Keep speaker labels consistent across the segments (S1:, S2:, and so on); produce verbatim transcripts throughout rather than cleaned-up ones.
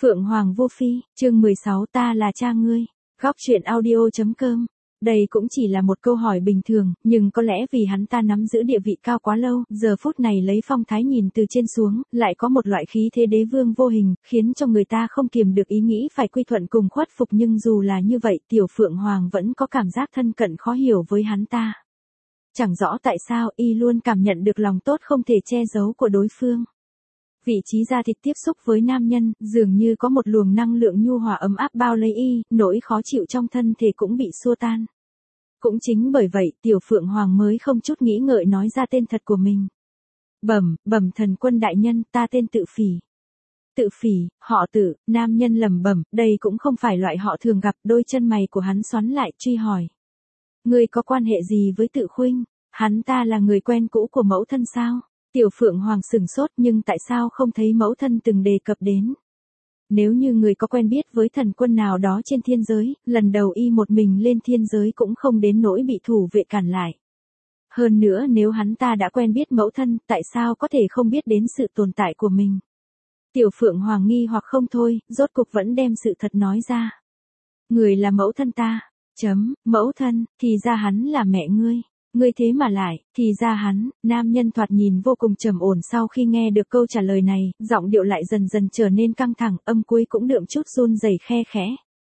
S1: Phượng Hoàng Vô Phi, chương mười sáu ta là cha ngươi. Góc truyện audio.com. Đây cũng chỉ là một câu hỏi bình thường, nhưng có lẽ vì hắn ta nắm giữ địa vị cao quá lâu, giờ phút này lấy phong thái nhìn từ trên xuống, lại có một loại khí thế đế vương vô hình, khiến cho người ta không kiềm được ý nghĩ phải quy thuận cùng khuất phục, nhưng dù là như vậy, tiểu Phượng Hoàng vẫn có cảm giác thân cận khó hiểu với hắn ta. Chẳng rõ tại sao y luôn cảm nhận được lòng tốt không thể che giấu của đối phương. Vị trí da thịt tiếp xúc với nam nhân, dường như có một luồng năng lượng nhu hòa ấm áp bao lấy y, nỗi khó chịu trong thân thể cũng bị xua tan. Cũng chính bởi vậy, tiểu Phượng Hoàng mới không chút nghĩ ngợi nói ra tên thật của mình. Bẩm, bẩm thần quân đại nhân, ta tên Tự Phỉ. Tự Phỉ, họ Tự, nam nhân lẩm bẩm, đây cũng không phải loại họ thường gặp, đôi chân mày của hắn xoắn lại, truy hỏi. Ngươi có quan hệ gì với Tự Khuynh? Hắn ta là người quen cũ của mẫu thân sao? Tiểu Phượng Hoàng sửng sốt, nhưng tại sao không thấy mẫu thân từng đề cập đến? Nếu như người có quen biết với thần quân nào đó trên thiên giới, lần đầu y một mình lên thiên giới cũng không đến nỗi bị thủ vệ cản lại. Hơn nữa nếu hắn ta đã quen biết mẫu thân, tại sao có thể không biết đến sự tồn tại của mình? Tiểu Phượng Hoàng nghi hoặc không thôi, rốt cục vẫn đem sự thật nói ra. Người là mẫu thân ta. Chấm, mẫu thân, thì ra hắn là mẹ ngươi. Ngươi thế mà lại, thì ra hắn, nam nhân thoạt nhìn vô cùng trầm ổn, sau khi nghe được câu trả lời này, giọng điệu lại dần dần trở nên căng thẳng, âm cuối cũng đượm chút run rẩy khe khẽ.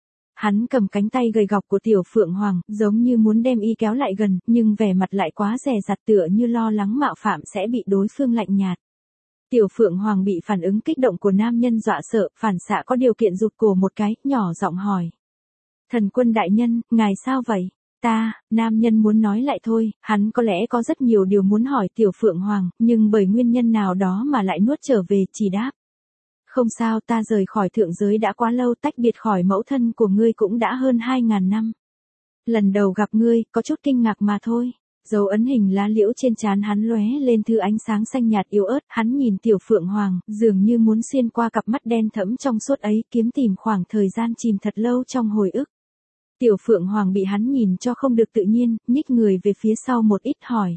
S1: Hắn cầm cánh tay gầy gọc của tiểu Phượng Hoàng, giống như muốn đem y kéo lại gần, nhưng vẻ mặt lại quá dè dặt, tựa như lo lắng mạo phạm sẽ bị đối phương lạnh nhạt. Tiểu Phượng Hoàng bị phản ứng kích động của nam nhân dọa sợ, phản xạ có điều kiện rụt cổ một cái, nhỏ giọng hỏi. Thần quân đại nhân, ngài sao vậy? Ta, nam nhân muốn nói lại thôi, hắn có lẽ có rất nhiều điều muốn hỏi tiểu Phượng Hoàng, nhưng bởi nguyên nhân nào đó mà lại nuốt trở về, chỉ đáp. Không sao, ta rời khỏi thượng giới đã quá lâu, tách biệt khỏi mẫu thân của ngươi cũng đã hơn hai ngàn năm. Lần đầu gặp ngươi, có chút kinh ngạc mà thôi. Dấu ấn hình lá liễu trên trán hắn lóe lên thứ ánh sáng xanh nhạt yếu ớt, hắn nhìn tiểu Phượng Hoàng, dường như muốn xuyên qua cặp mắt đen thẫm trong suốt ấy, kiếm tìm khoảng thời gian chìm thật lâu trong hồi ức. Tiểu Phượng Hoàng bị hắn nhìn cho không được tự nhiên, nhích người về phía sau một ít hỏi.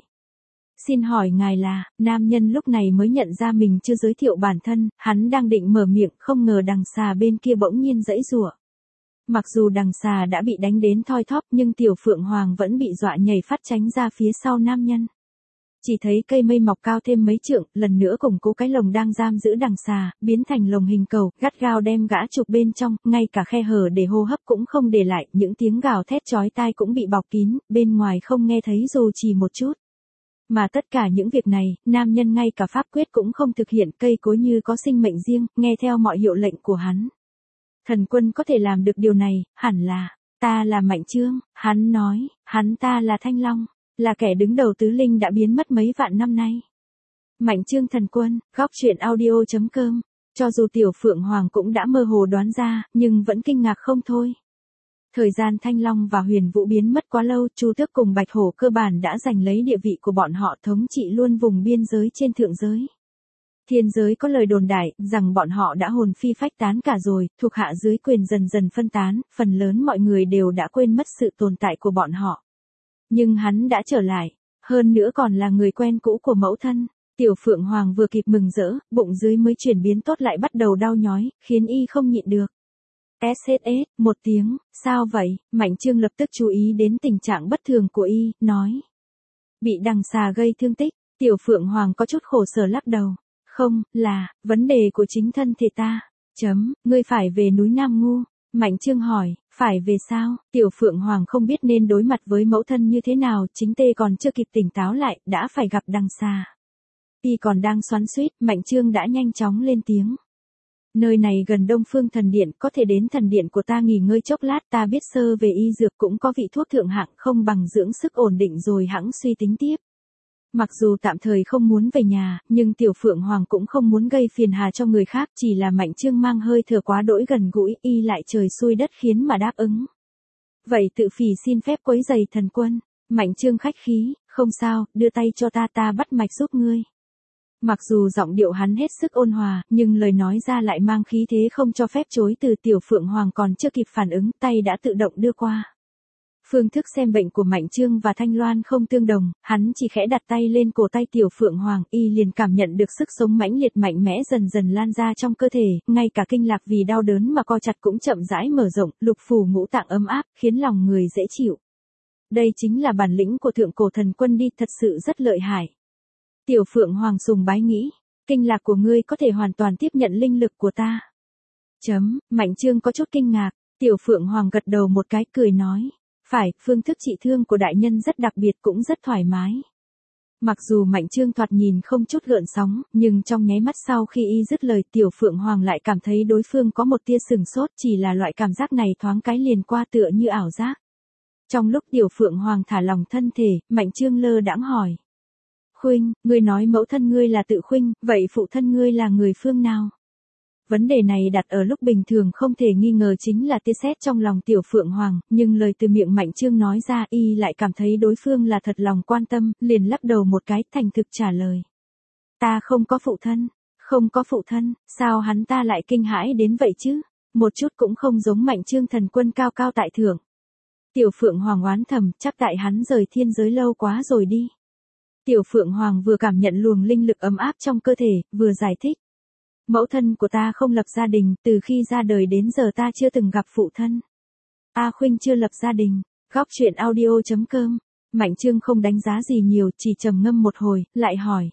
S1: Xin hỏi ngài là, nam nhân lúc này mới nhận ra mình chưa giới thiệu bản thân, hắn đang định mở miệng, không ngờ đằng xà bên kia bỗng nhiên giãy giụa. Mặc dù đằng xà đã bị đánh đến thoi thóp, nhưng tiểu Phượng Hoàng vẫn bị dọa nhảy phát tránh ra phía sau nam nhân. Chỉ thấy cây mây mọc cao thêm mấy trượng, lần nữa củng cố cái lồng đang giam giữ đằng xà, biến thành lồng hình cầu, gắt gao đem gã chụp bên trong, ngay cả khe hở để hô hấp cũng không để lại, những tiếng gào thét chói tai cũng bị bọc kín, bên ngoài không nghe thấy dù chỉ một chút. Mà tất cả những việc này, nam nhân ngay cả pháp quyết cũng không thực hiện, cây cối như có sinh mệnh riêng, nghe theo mọi hiệu lệnh của hắn. Thần quân có thể làm được điều này, hẳn là, ta là Mạnh Chương, hắn nói, hắn ta là Thanh Long. Là kẻ đứng đầu tứ linh đã biến mất mấy vạn năm nay. Mạnh Chương thần quân, góc truyện audio.com. Cho dù tiểu Phượng Hoàng cũng đã mơ hồ đoán ra, nhưng vẫn kinh ngạc không thôi. Thời gian Thanh Long và Huyền Vũ biến mất quá lâu, Chu Tước cùng Bạch Hổ cơ bản đã giành lấy địa vị của bọn họ, thống trị luôn vùng biên giới trên thượng giới. Thiên giới có lời đồn đại rằng bọn họ đã hồn phi phách tán cả rồi, thuộc hạ dưới quyền dần dần phân tán, phần lớn mọi người đều đã quên mất sự tồn tại của bọn họ. Nhưng hắn đã trở lại, hơn nữa còn là người quen cũ của mẫu thân. Tiểu Phượng Hoàng vừa kịp mừng rỡ, bụng dưới mới chuyển biến tốt lại bắt đầu đau nhói, khiến y không nhịn được. ét ét ét, một tiếng, sao vậy? Mạnh Chương lập tức chú ý đến tình trạng bất thường của y, nói. Bị đằng xà gây thương tích, tiểu Phượng Hoàng có chút khổ sở lắc đầu. Không, là, vấn đề của chính thân thể ta. Chấm, ngươi phải về núi Nam Ngu. Mạnh Chương hỏi, phải về sao? Tiểu Phượng Hoàng không biết nên đối mặt với mẫu thân như thế nào, chính tê còn chưa kịp tỉnh táo lại, đã phải gặp đằng xà. Y còn đang xoắn xuýt, Mạnh Chương đã nhanh chóng lên tiếng. Nơi này gần Đông Phương Thần Điện, có thể đến thần điện của ta nghỉ ngơi chốc lát, ta biết sơ về y dược, cũng có vị thuốc thượng hạng, không bằng dưỡng sức ổn định rồi hẵng suy tính tiếp. Mặc dù tạm thời không muốn về nhà, nhưng tiểu Phượng Hoàng cũng không muốn gây phiền hà cho người khác, chỉ là Mạnh Chương mang hơi thở quá đỗi gần gũi, y lại trời xui đất khiến mà đáp ứng. Vậy Tự Phỉ xin phép quấy giày thần quân. Mạnh Chương khách khí, không sao, đưa tay cho ta, ta bắt mạch giúp ngươi. Mặc dù giọng điệu hắn hết sức ôn hòa, nhưng lời nói ra lại mang khí thế không cho phép chối từ. Tiểu Phượng Hoàng còn chưa kịp phản ứng, tay đã tự động đưa qua. Phương thức xem bệnh của Mạnh Trương và Thanh Loan không tương đồng, hắn chỉ khẽ đặt tay lên cổ tay Tiểu Phượng Hoàng, y liền cảm nhận được sức sống mãnh liệt mạnh mẽ dần dần lan ra trong cơ thể, ngay cả kinh lạc vì đau đớn mà co chặt cũng chậm rãi mở rộng, lục phủ ngũ tạng ấm áp, khiến lòng người dễ chịu. Đây chính là bản lĩnh của thượng cổ thần quân đi, thật sự rất lợi hại. Tiểu Phượng Hoàng sùng bái nghĩ, kinh lạc của ngươi có thể hoàn toàn tiếp nhận linh lực của ta. Chấm, Mạnh Trương có chút kinh ngạc, Tiểu Phượng Hoàng gật đầu một cái cười nói. Phải, phương thức trị thương của đại nhân rất đặc biệt cũng rất thoải mái. Mặc dù Mạnh Trương thoạt nhìn không chút gợn sóng, nhưng trong nháy mắt sau khi y dứt lời Tiểu Phượng Hoàng lại cảm thấy đối phương có một tia sừng sốt, chỉ là loại cảm giác này thoáng cái liền qua tựa như ảo giác. Trong lúc Tiểu Phượng Hoàng thả lòng thân thể, Mạnh Trương lơ đãng hỏi. Khuynh, ngươi nói mẫu thân ngươi là Tự Khuynh, vậy phụ thân ngươi là người phương nào? Vấn đề này đặt ở lúc bình thường không thể nghi ngờ chính là tia sét trong lòng Tiểu Phượng Hoàng, nhưng lời từ miệng Mạnh Trương nói ra y lại cảm thấy đối phương là thật lòng quan tâm, liền lắc đầu một cái thành thực trả lời. Ta không có phụ thân, không có phụ thân, sao hắn ta lại kinh hãi đến vậy chứ? Một chút cũng không giống Mạnh Trương thần quân cao cao tại thượng. Tiểu Phượng Hoàng oán thầm, chắc tại hắn rời thiên giới lâu quá rồi đi. Tiểu Phượng Hoàng vừa cảm nhận luồng linh lực ấm áp trong cơ thể, vừa giải thích. Mẫu thân của ta không lập gia đình, từ khi ra đời đến giờ ta chưa từng gặp phụ thân. A Khuynh chưa lập gia đình. Góc truyện audio chấm com. Mạnh Trương không đánh giá gì nhiều, chỉ trầm ngâm một hồi, lại hỏi.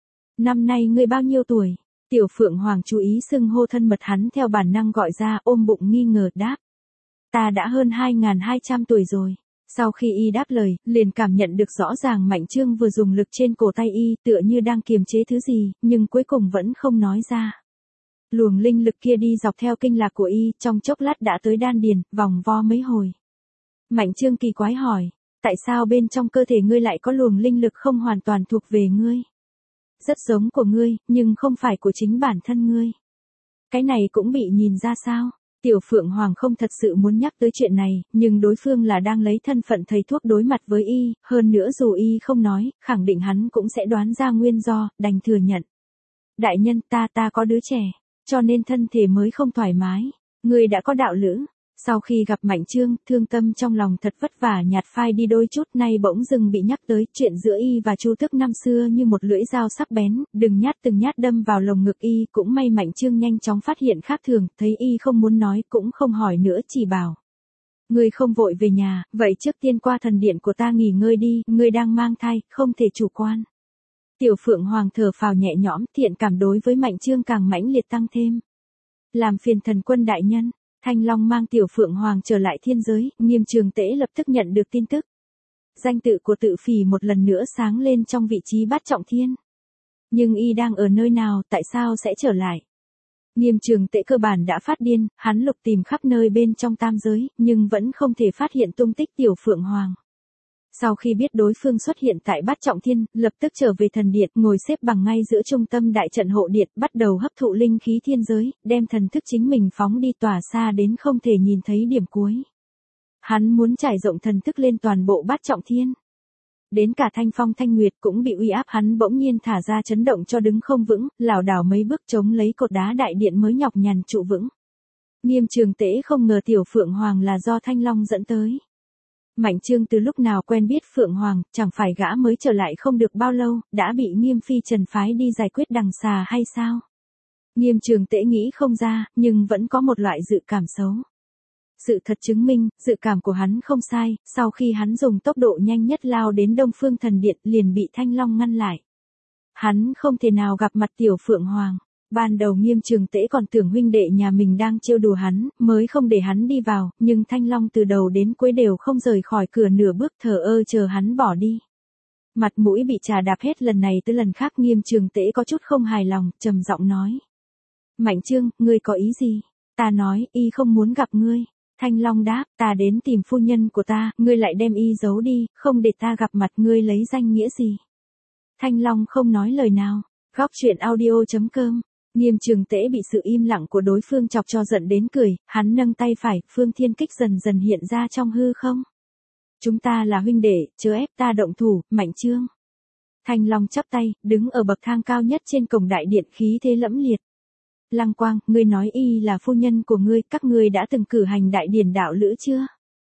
S1: Năm nay ngươi bao nhiêu tuổi? Tiểu Phượng Hoàng chú ý xưng hô thân mật hắn theo bản năng gọi ra, ôm bụng nghi ngờ đáp. Ta đã hơn hai nghìn hai trăm tuổi rồi. Sau khi y đáp lời, liền cảm nhận được rõ ràng Mạnh Trương vừa dùng lực trên cổ tay y tựa như đang kiềm chế thứ gì, nhưng cuối cùng vẫn không nói ra. Luồng linh lực kia đi dọc theo kinh lạc của y, trong chốc lát đã tới đan điền, vòng vo mấy hồi. Mạnh Trương kỳ quái hỏi, tại sao bên trong cơ thể ngươi lại có luồng linh lực không hoàn toàn thuộc về ngươi? Rất giống của ngươi, nhưng không phải của chính bản thân ngươi. Cái này cũng bị nhìn ra sao? Tiểu Phượng Hoàng không thật sự muốn nhắc tới chuyện này, nhưng đối phương là đang lấy thân phận thầy thuốc đối mặt với y, hơn nữa dù y không nói, khẳng định hắn cũng sẽ đoán ra nguyên do, đành thừa nhận. Đại nhân, ta ta có đứa trẻ, cho nên thân thể mới không thoải mái. Người đã có đạo lữ. Sau khi gặp Mạnh Trương, thương tâm trong lòng thật vất vả nhạt phai đi đôi chút, nay bỗng dưng bị nhắc tới chuyện giữa y và Chu Tước năm xưa như một lưỡi dao sắc bén, đừng nhát từng nhát đâm vào lồng ngực y, cũng may Mạnh Trương nhanh chóng phát hiện khác thường, thấy y không muốn nói cũng không hỏi nữa, chỉ bảo. Ngươi không vội về nhà, vậy trước tiên qua thần điện của ta nghỉ ngơi đi, ngươi đang mang thai, không thể chủ quan. Tiểu Phượng Hoàng thở phào nhẹ nhõm, thiện cảm đối với Mạnh Trương càng mãnh liệt tăng thêm. Làm phiền thần quân đại nhân. Thanh Long mang Tiểu Phượng Hoàng trở lại thiên giới, Nghiêm Trường Tễ lập tức nhận được tin tức. Danh tự của Tự Phỉ một lần nữa sáng lên trong vị trí bát trọng thiên. Nhưng y đang ở nơi nào, tại sao sẽ trở lại? Nghiêm Trường Tễ cơ bản đã phát điên, hắn lục tìm khắp nơi bên trong tam giới, nhưng vẫn không thể phát hiện tung tích Tiểu Phượng Hoàng. Sau khi biết đối phương xuất hiện tại bát trọng thiên, lập tức trở về thần điện, ngồi xếp bằng ngay giữa trung tâm đại trận hộ điện, bắt đầu hấp thụ linh khí thiên giới, đem thần thức chính mình phóng đi tỏa xa đến không thể nhìn thấy điểm cuối. Hắn muốn trải rộng thần thức lên toàn bộ bát trọng thiên. Đến cả Thanh Phong Thanh Nguyệt cũng bị uy áp hắn bỗng nhiên thả ra chấn động cho đứng không vững, lảo đảo mấy bước chống lấy cột đá đại điện mới nhọc nhằn trụ vững. Nghiêm Trường Tễ không ngờ Tiểu Phượng Hoàng là do Thanh Long dẫn tới. Mạnh Trương từ lúc nào quen biết Phượng Hoàng, chẳng phải gã mới trở lại không được bao lâu, đã bị Nghiêm Phi Trần phái đi giải quyết đằng xà hay sao? Nghiêm Trường Tễ nghĩ không ra, nhưng vẫn có một loại dự cảm xấu. Sự thật chứng minh, dự cảm của hắn không sai, sau khi hắn dùng tốc độ nhanh nhất lao đến Đông Phương Thần Điện liền bị Thanh Long ngăn lại. Hắn không thể nào gặp mặt Tiểu Phượng Hoàng. Ban đầu Nghiêm Trường Tễ còn tưởng huynh đệ nhà mình đang trêu đùa hắn, mới không để hắn đi vào, nhưng Thanh Long từ đầu đến cuối đều không rời khỏi cửa nửa bước, thờ ơ chờ hắn bỏ đi. Mặt mũi bị trà đạp hết lần này tới lần khác, Nghiêm Trường Tễ có chút không hài lòng, trầm giọng nói. Mạnh Trương, ngươi có ý gì? Ta nói, y không muốn gặp ngươi. Thanh Long đáp, ta đến tìm phu nhân của ta, ngươi lại đem y giấu đi, không để ta gặp mặt ngươi lấy danh nghĩa gì? Thanh Long không nói lời nào. Góc truyện audio chấm com. Nghiêm Trường Tễ bị sự im lặng của đối phương chọc cho giận đến cười, hắn nâng tay phải, phương thiên kích dần dần hiện ra trong hư không. Chúng ta là huynh đệ, chớ ép ta động thủ, Mạnh Trương. Thanh Long chắp tay, đứng ở bậc thang cao nhất trên cổng đại điện, khí thế lẫm liệt. Lăng Quang, ngươi nói y là phu nhân của ngươi, các ngươi đã từng cử hành đại điển đạo lữ chưa?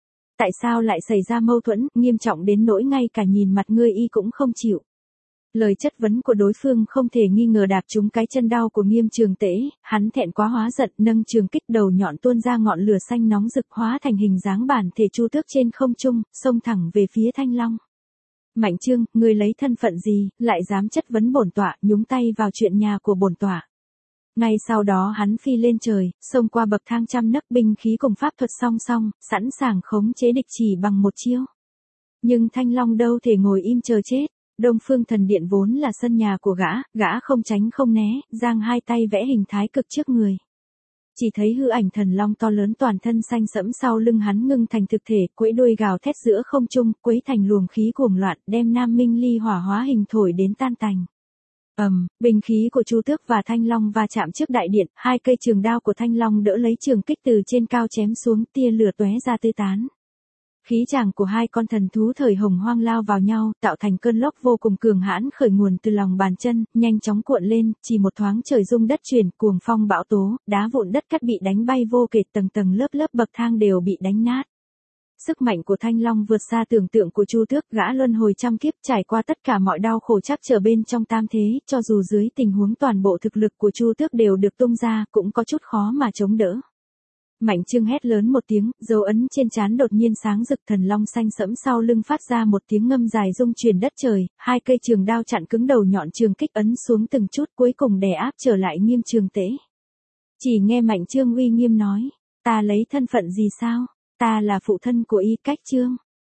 S1: tại sao lại xảy ra mâu thuẫn, nghiêm trọng đến nỗi ngay cả nhìn mặt ngươi y cũng không chịu. Lời chất vấn của đối phương không thể nghi ngờ đạp trúng cái chân đau của Nghiêm Trường Tễ, hắn thẹn quá hóa giận, nâng trường kích đầu nhọn tuôn ra ngọn lửa xanh nóng rực hóa thành hình dáng bản thể Chu Tước trên không trung, xông thẳng về phía Thanh Long. Mạnh Trương, ngươi lấy thân phận gì, lại dám chất vấn bổn tọa, nhúng tay vào chuyện nhà của bổn tọa. Ngay sau đó hắn phi lên trời, xông qua bậc thang trăm nấc, binh khí cùng pháp thuật song song, sẵn sàng khống chế địch chỉ bằng một chiêu. Nhưng Thanh Long đâu thể ngồi im chờ chết. Đông Phương Thần Điện vốn là sân nhà của gã, gã không tránh không né, giang hai tay vẽ hình thái cực trước người. Chỉ thấy hư ảnh thần long to lớn toàn thân xanh sẫm sau lưng hắn ngưng thành thực thể, quẫy đuôi gào thét giữa không trung, quấy thành luồng khí cuồng loạn, đem Nam Minh Ly hỏa hóa hình thổi đến tan tành. Ầm, um, binh khí của Chu Tước và Thanh Long va chạm trước đại điện, hai cây trường đao của Thanh Long đỡ lấy trường kích từ trên cao chém xuống, tia lửa tóe ra tứ tán. Khí tràng của hai con thần thú thời hồng hoang lao vào nhau, tạo thành cơn lốc vô cùng cường hãn khởi nguồn từ lòng bàn chân, nhanh chóng cuộn lên, chỉ một thoáng trời rung đất chuyển, cuồng phong bão tố, đá vụn đất cát bị đánh bay vô kể, tầng tầng lớp lớp bậc thang đều bị đánh nát. Sức mạnh của Thanh Long vượt xa tưởng tượng của Chu Tước, gã luân hồi trăm kiếp trải qua tất cả mọi đau khổ chắc trở bên trong tam thế, cho dù dưới tình huống toàn bộ thực lực của Chu Tước đều được tung ra, cũng có chút khó mà chống đỡ. Mạnh Trương hét lớn một tiếng, dấu ấn trên trán đột nhiên sáng rực, thần long xanh sẫm sau lưng phát ra một tiếng ngâm dài rung chuyển đất trời, hai cây trường đao chặn cứng đầu nhọn trường kích ấn xuống từng chút, cuối cùng đè áp trở lại Nghiêm Trường Tễ. Chỉ nghe Mạnh Trương uy nghiêm nói, ta lấy thân phận gì sao? Ta là phụ thân của Y Cách Trương.